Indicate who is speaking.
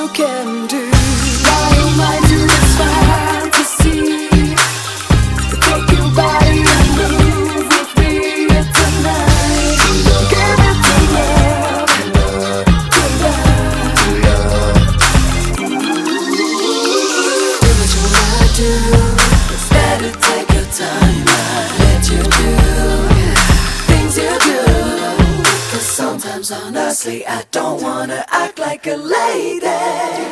Speaker 1: you can do. Fly your mind to this fantasy, take your body and move with me tonight. Give it to love, to love. Do what you wanna do, better take your time. Let you do things you do, 'cause sometimes honestly I don't wanna act like a lady.